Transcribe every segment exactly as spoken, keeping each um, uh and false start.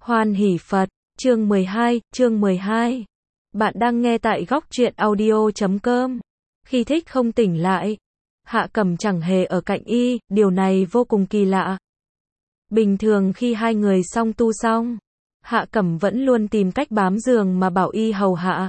Hoan hỷ Phật, chương mười hai, chương mười hai. Bạn đang nghe tại góc truyện audio chấm com. Khi Thích không tỉnh lại, Hạ Cẩm chẳng hề ở cạnh y, điều này vô cùng kỳ lạ. Bình thường khi hai người song tu xong, Hạ Cẩm vẫn luôn tìm cách bám giường mà bảo y hầu hạ.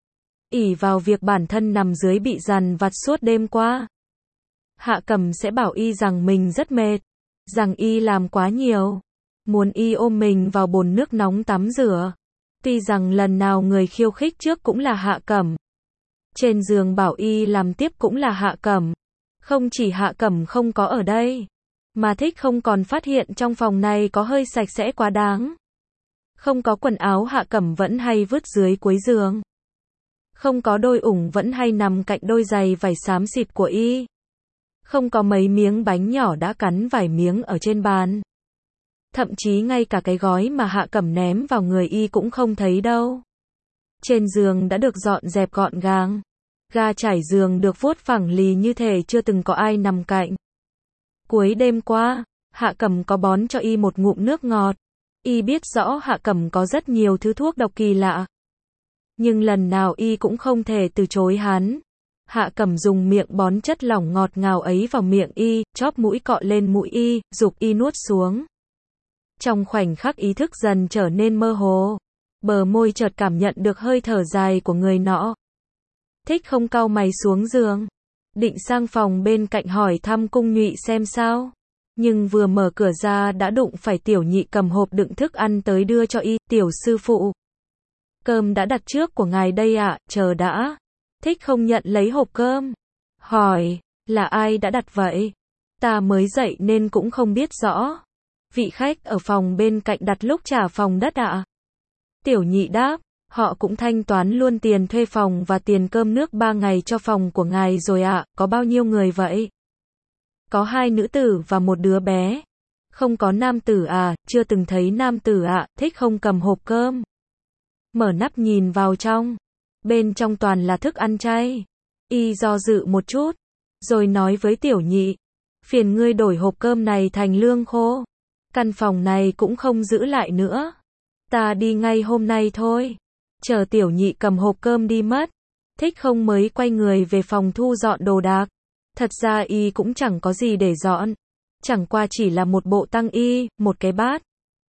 Ỷ vào việc bản thân nằm dưới bị dằn vặt suốt đêm qua, Hạ Cẩm sẽ bảo y rằng mình rất mệt, rằng y làm quá nhiều, muốn y ôm mình vào bồn nước nóng tắm rửa. Tuy rằng lần nào người khiêu khích trước cũng là Hạ Cẩm, trên giường bảo y làm tiếp cũng là Hạ Cẩm. Không chỉ Hạ Cẩm không có ở đây, mà Thích không còn phát hiện trong phòng này có hơi sạch sẽ quá đáng. Không có quần áo Hạ Cẩm vẫn hay vứt dưới cuối giường. Không có đôi ủng vẫn hay nằm cạnh đôi giày vải xám xịt của y. Không có mấy miếng bánh nhỏ đã cắn vài miếng ở trên bàn. Thậm chí ngay cả cái gói mà Hạ Cẩm ném vào người y cũng không thấy đâu. Trên giường đã được dọn dẹp gọn gàng. Ga trải giường được vuốt phẳng lì như thể chưa từng có ai nằm cạnh. Cuối đêm qua, Hạ Cẩm có bón cho y một ngụm nước ngọt. Y biết rõ Hạ Cẩm có rất nhiều thứ thuốc độc kỳ lạ, nhưng lần nào y cũng không thể từ chối hắn. Hạ Cẩm dùng miệng bón chất lỏng ngọt ngào ấy vào miệng y, chóp mũi cọ lên mũi y, giục y nuốt xuống. Trong khoảnh khắc ý thức dần trở nên mơ hồ, bờ môi chợt cảm nhận được hơi thở dài của người nọ. Thích không cau mày xuống giường, định sang phòng bên cạnh hỏi thăm Cung Nhụy xem sao, nhưng vừa mở cửa ra đã đụng phải Tiểu Nhị cầm hộp đựng thức ăn tới đưa cho y. Tiểu sư phụ, cơm đã đặt trước của ngài đây ạ. Chờ đã. Thích không nhận lấy hộp cơm, hỏi, là ai đã đặt vậy? Ta mới dậy nên cũng không biết rõ. Vị khách ở phòng bên cạnh đặt lúc trả phòng đất ạ. Tiểu Nhị đáp, họ cũng thanh toán luôn tiền thuê phòng và tiền cơm nước ba ngày cho phòng của ngài rồi ạ. Có bao nhiêu người vậy? Có hai nữ tử và một đứa bé. Không có nam tử à? Chưa từng thấy nam tử ạ. Thích không cầm hộp cơm, mở nắp nhìn vào trong. Bên trong toàn là thức ăn chay. Y do dự một chút, rồi nói với Tiểu Nhị, phiền ngươi đổi hộp cơm này thành lương khô. Căn phòng này cũng không giữ lại nữa. Ta đi ngay hôm nay thôi. Chờ Tiểu Nhị cầm hộp cơm đi mất, Thích không mới quay người về phòng thu dọn đồ đạc. Thật ra y cũng chẳng có gì để dọn. Chẳng qua chỉ là một bộ tăng y, một cái bát,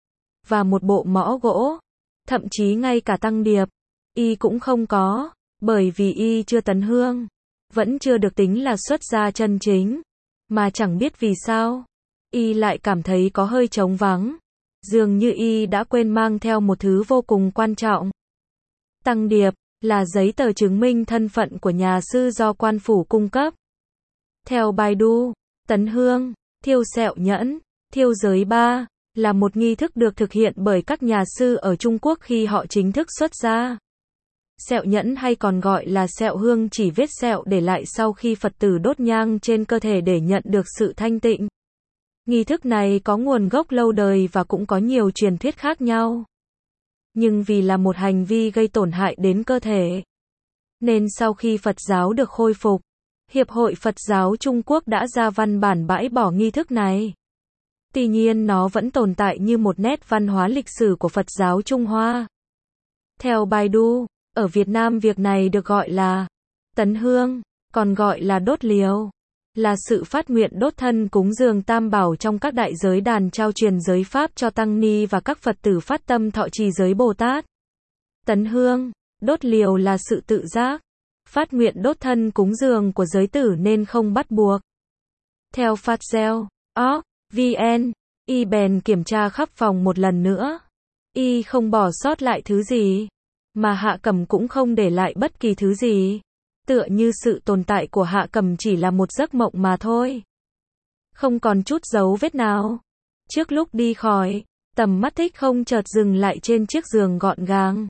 và một bộ mõ gỗ. Thậm chí ngay cả tăng điệp, y cũng không có, bởi vì y chưa tấn hương, vẫn chưa được tính là xuất gia chân chính. Mà chẳng biết vì sao, y lại cảm thấy có hơi trống vắng. Dường như y đã quên mang theo một thứ vô cùng quan trọng. Tăng điệp là giấy tờ chứng minh thân phận của nhà sư do quan phủ cung cấp. Theo Baidu, tấn hương, thiêu sẹo nhẫn, thiêu giới ba, là một nghi thức được thực hiện bởi các nhà sư ở Trung Quốc khi họ chính thức xuất gia. Sẹo nhẫn hay còn gọi là sẹo hương chỉ vết sẹo để lại sau khi Phật tử đốt nhang trên cơ thể để nhận được sự thanh tịnh. Nghi thức này có nguồn gốc lâu đời và cũng có nhiều truyền thuyết khác nhau. Nhưng vì là một hành vi gây tổn hại đến cơ thể, nên sau khi Phật giáo được khôi phục, Hiệp hội Phật giáo Trung Quốc đã ra văn bản bãi bỏ nghi thức này. Tuy nhiên nó vẫn tồn tại như một nét văn hóa lịch sử của Phật giáo Trung Hoa. Theo Baidu, ở Việt Nam việc này được gọi là tấn hương, còn gọi là đốt liều, là sự phát nguyện đốt thân cúng dường tam bảo trong các đại giới đàn trao truyền giới pháp cho tăng ni và các Phật tử phát tâm thọ trì giới Bồ Tát. Tấn hương, đốt liều là sự tự giác, phát nguyện đốt thân cúng dường của giới tử nên không bắt buộc. Theo Fatzel, org, vn, y bèn kiểm tra khắp phòng một lần nữa. Y không bỏ sót lại thứ gì, mà Hạ Cẩm cũng không để lại bất kỳ thứ gì. Tựa như sự tồn tại của Hạ Cẩm chỉ là một giấc mộng mà thôi. Không còn chút dấu vết nào. Trước lúc đi khỏi, tầm mắt Thích không chợt dừng lại trên chiếc giường gọn gàng.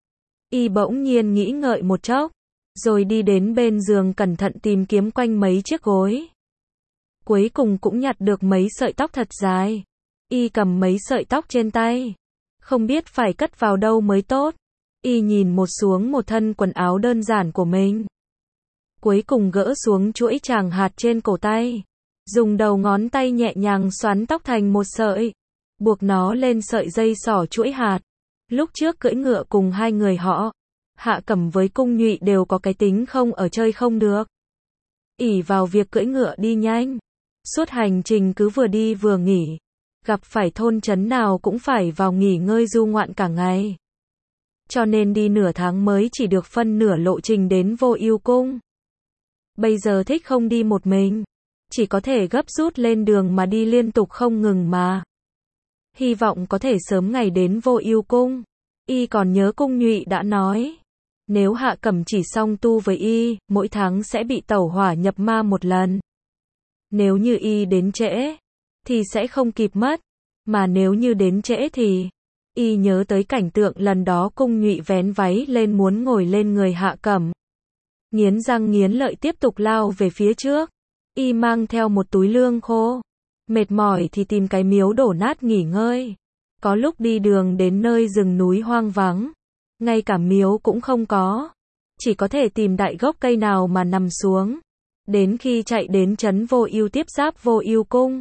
Y bỗng nhiên nghĩ ngợi một chốc, rồi đi đến bên giường cẩn thận tìm kiếm quanh mấy chiếc gối. Cuối cùng cũng nhặt được mấy sợi tóc thật dài. Y cầm mấy sợi tóc trên tay, không biết phải cất vào đâu mới tốt. Y nhìn một xuống một thân quần áo đơn giản của mình. Cuối cùng gỡ xuống chuỗi tràng hạt trên cổ tay, dùng đầu ngón tay nhẹ nhàng xoắn tóc thành một sợi. buộc nó lên sợi dây xỏ chuỗi hạt. Lúc trước cưỡi ngựa cùng hai người họ, Hạ Cẩm với Cung Nhụy đều có cái tính không ở chơi không được. Ỷ vào việc cưỡi ngựa đi nhanh, suốt hành trình cứ vừa đi vừa nghỉ, gặp phải thôn trấn nào cũng phải vào nghỉ ngơi du ngoạn cả ngày. Cho nên đi nửa tháng mới chỉ được phân nửa lộ trình đến Vô Ưu Cung. Bây giờ thích không đi một mình, chỉ có thể gấp rút lên đường mà đi liên tục không ngừng mà. Hy vọng có thể sớm ngày đến Vô Ưu Cung. Y còn nhớ Cung Nhụy đã nói, nếu Hạ Cẩm chỉ song tu với Y, mỗi tháng sẽ bị tẩu hỏa nhập ma một lần. Nếu như Y đến trễ, thì sẽ không kịp mất. Mà nếu như đến trễ thì, Y nhớ tới cảnh tượng lần đó Cung Nhụy vén váy lên muốn ngồi lên người Hạ Cẩm. Nghiến răng nghiến lợi tiếp tục lao về phía trước. Y mang theo một túi lương khô. Mệt mỏi thì tìm cái miếu đổ nát nghỉ ngơi. Có lúc đi đường đến nơi rừng núi hoang vắng, ngay cả miếu cũng không có, chỉ có thể tìm đại gốc cây nào mà nằm xuống. Đến khi chạy đến trấn Vô Ưu tiếp giáp Vô Ưu Cung,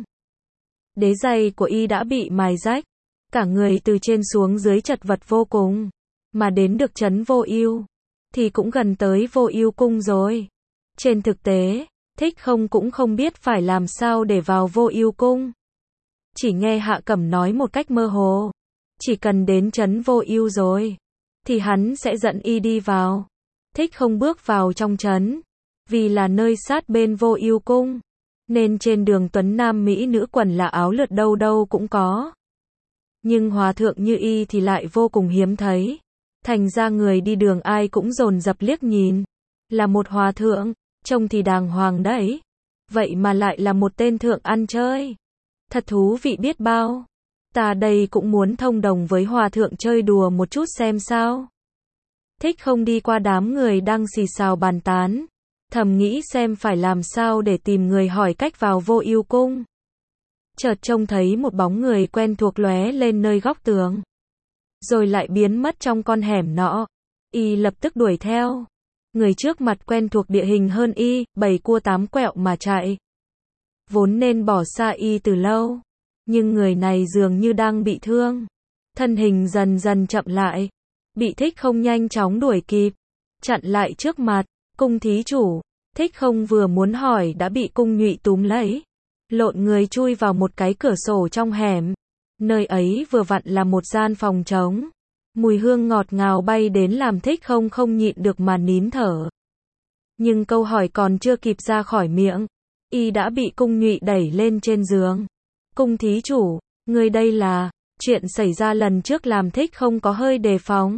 đế giày của Y đã bị mài rách, cả người từ trên xuống dưới chật vật vô cùng. Mà đến được trấn Vô Ưu, thì cũng gần tới Vô Ưu Cung rồi. Trên thực tế, Thích Không cũng không biết phải làm sao để vào Vô Ưu Cung. Chỉ nghe Hạ Cẩm nói một cách mơ hồ, chỉ cần đến trấn Vô Ưu rồi, thì hắn sẽ dẫn Y đi vào. Thích Không bước vào trong trấn, vì là nơi sát bên Vô Ưu Cung, nên trên đường tuấn nam mỹ nữ quần là áo lượt đâu đâu cũng có. Nhưng hòa thượng như Y thì lại vô cùng hiếm thấy. Thành ra người đi đường ai cũng dồn dập liếc nhìn. Là một hòa thượng, trông thì đàng hoàng đấy. Vậy mà lại là một tên thượng ăn chơi. Thật thú vị biết bao. Ta đây cũng muốn thông đồng với hòa thượng chơi đùa một chút xem sao. Thích Không đi qua đám người đang xì xào bàn tán, thầm nghĩ xem phải làm sao để tìm người hỏi cách vào Vô Ưu Cung. Chợt trông thấy một bóng người quen thuộc lóe lên nơi góc tường, rồi lại biến mất trong con hẻm nọ. Y lập tức đuổi theo. Người trước mặt quen thuộc địa hình hơn Y, bảy cua tám quẹo mà chạy. Vốn nên bỏ xa Y từ lâu, nhưng người này dường như đang bị thương. Thân hình dần dần chậm lại, bị Thích Không nhanh chóng đuổi kịp, chặn lại trước mặt. Cung thí chủ. Thích Không vừa muốn hỏi đã bị Cung Nhụy túm lấy, lộn người chui vào một cái cửa sổ trong hẻm. Nơi ấy vừa vặn là một gian phòng trống. Mùi hương ngọt ngào bay đến làm Thích Không không nhịn được mà nín thở. Nhưng câu hỏi còn chưa kịp ra khỏi miệng, Y đã bị Cung Nhụy đẩy lên trên giường. Cung thí chủ, người đây là... Chuyện xảy ra lần trước làm Thích Không có hơi đề phòng.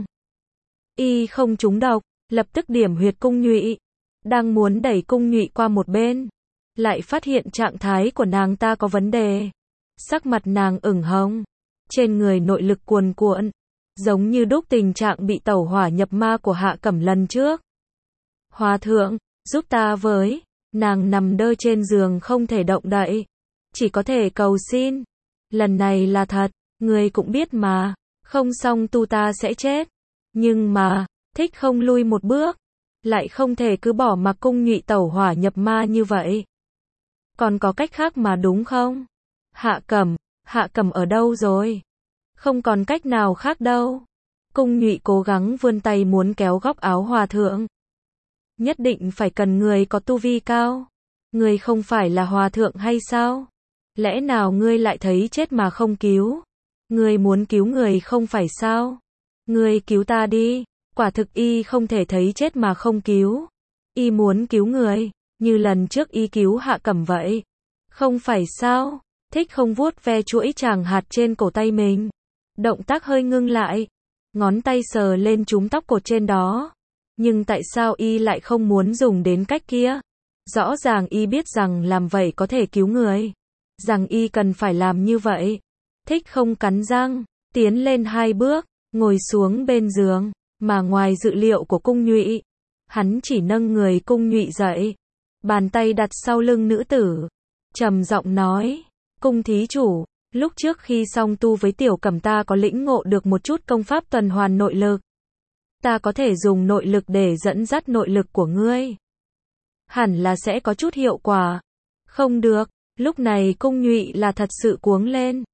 Y không trúng độc, lập tức điểm huyệt Cung Nhụy. Đang muốn đẩy Cung Nhụy qua một bên, lại phát hiện trạng thái của nàng ta có vấn đề. Sắc mặt nàng ửng hồng, trên người nội lực cuồn cuộn, giống như đúc tình trạng bị tẩu hỏa nhập ma của Hạ Cẩm lần trước. Hòa thượng, giúp ta với. Nàng nằm đơ trên giường không thể động đậy, chỉ có thể cầu xin. Lần này là thật, người cũng biết mà, không xong tu ta sẽ chết. Nhưng mà, Thích Không lui một bước, lại không thể cứ bỏ mặc Cung Nhụy tẩu hỏa nhập ma như vậy. Còn có cách khác mà đúng không? Hạ Cẩm, Hạ Cẩm ở đâu rồi? Không còn cách nào khác đâu. Cung Nhụy cố gắng vươn tay muốn kéo góc áo hòa thượng. Nhất định phải cần người có tu vi cao. Người không phải là hòa thượng hay sao? Lẽ nào ngươi lại thấy chết mà không cứu? Ngươi muốn cứu người không phải sao? Ngươi cứu ta đi. Quả thực Y không thể thấy chết mà không cứu. Y muốn cứu người, như lần trước Y cứu Hạ Cẩm vậy. Không phải sao? Thích Không vuốt ve chuỗi tràng hạt trên cổ tay mình. Động tác hơi ngưng lại. Ngón tay sờ lên chúm tóc cột trên đó. Nhưng tại sao Y lại không muốn dùng đến cách kia? Rõ ràng Y biết rằng làm vậy có thể cứu người. Rằng Y cần phải làm như vậy. Thích Không cắn răng, tiến lên hai bước, ngồi xuống bên giường. Mà ngoài dự liệu của Cung Nhụy, hắn chỉ nâng người Cung Nhụy dậy, bàn tay đặt sau lưng nữ tử, trầm giọng nói, Cung thí chủ, lúc trước khi song tu với Tiểu Cẩm ta có lĩnh ngộ được một chút công pháp tuần hoàn nội lực. Ta có thể dùng nội lực để dẫn dắt nội lực của ngươi. Hẳn là sẽ có chút hiệu quả. Không được, lúc này Cung Nhụy là thật sự cuống lên.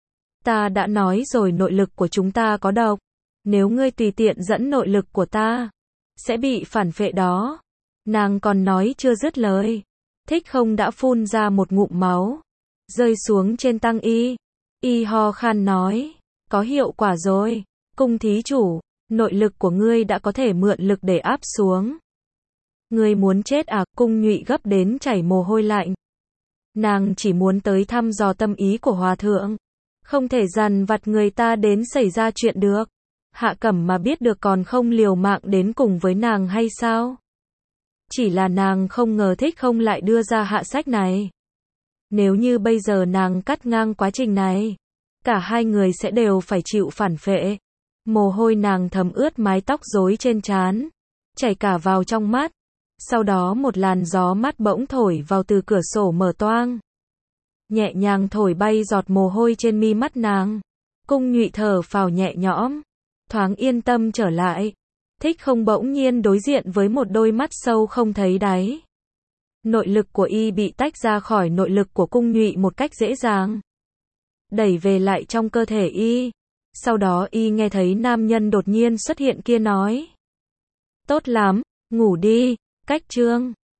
Ta đã nói rồi nội lực của chúng ta có độc. Nếu ngươi tùy tiện dẫn nội lực của ta, sẽ bị phản phệ đó. Nàng còn nói chưa dứt lời. Thích Không đã phun ra một ngụm máu, rơi xuống trên Tăng Y. Y ho khan nói, có hiệu quả rồi. Cung thí chủ, nội lực của ngươi đã có thể mượn lực để áp xuống. Ngươi muốn chết à? Cung Nhụy gấp đến chảy mồ hôi lạnh. Nàng chỉ muốn tới thăm dò tâm ý của hòa thượng. Không thể dằn vặt người ta đến xảy ra chuyện được. Hạ Cẩm mà biết được còn không liều mạng đến cùng với nàng hay sao? Chỉ là nàng không ngờ Thích Không lại đưa ra hạ sách này. Nếu như bây giờ nàng cắt ngang quá trình này, cả hai người sẽ đều phải chịu phản phệ. Mồ hôi nàng thấm ướt mái tóc rối trên trán, chảy cả vào trong mắt. Sau đó một làn gió mát bỗng thổi vào từ cửa sổ mở toang, nhẹ nhàng thổi bay giọt mồ hôi trên mi mắt nàng. Cung Nhụy thở phào nhẹ nhõm, thoáng yên tâm trở lại. Thích Không bỗng nhiên đối diện với một đôi mắt sâu không thấy đáy. Nội lực của y bị tách ra khỏi nội lực của Cung Nhụy một cách dễ dàng, đẩy về lại trong cơ thể y. Sau đó y nghe thấy nam nhân đột nhiên xuất hiện kia nói, tốt lắm, ngủ đi. Cách chương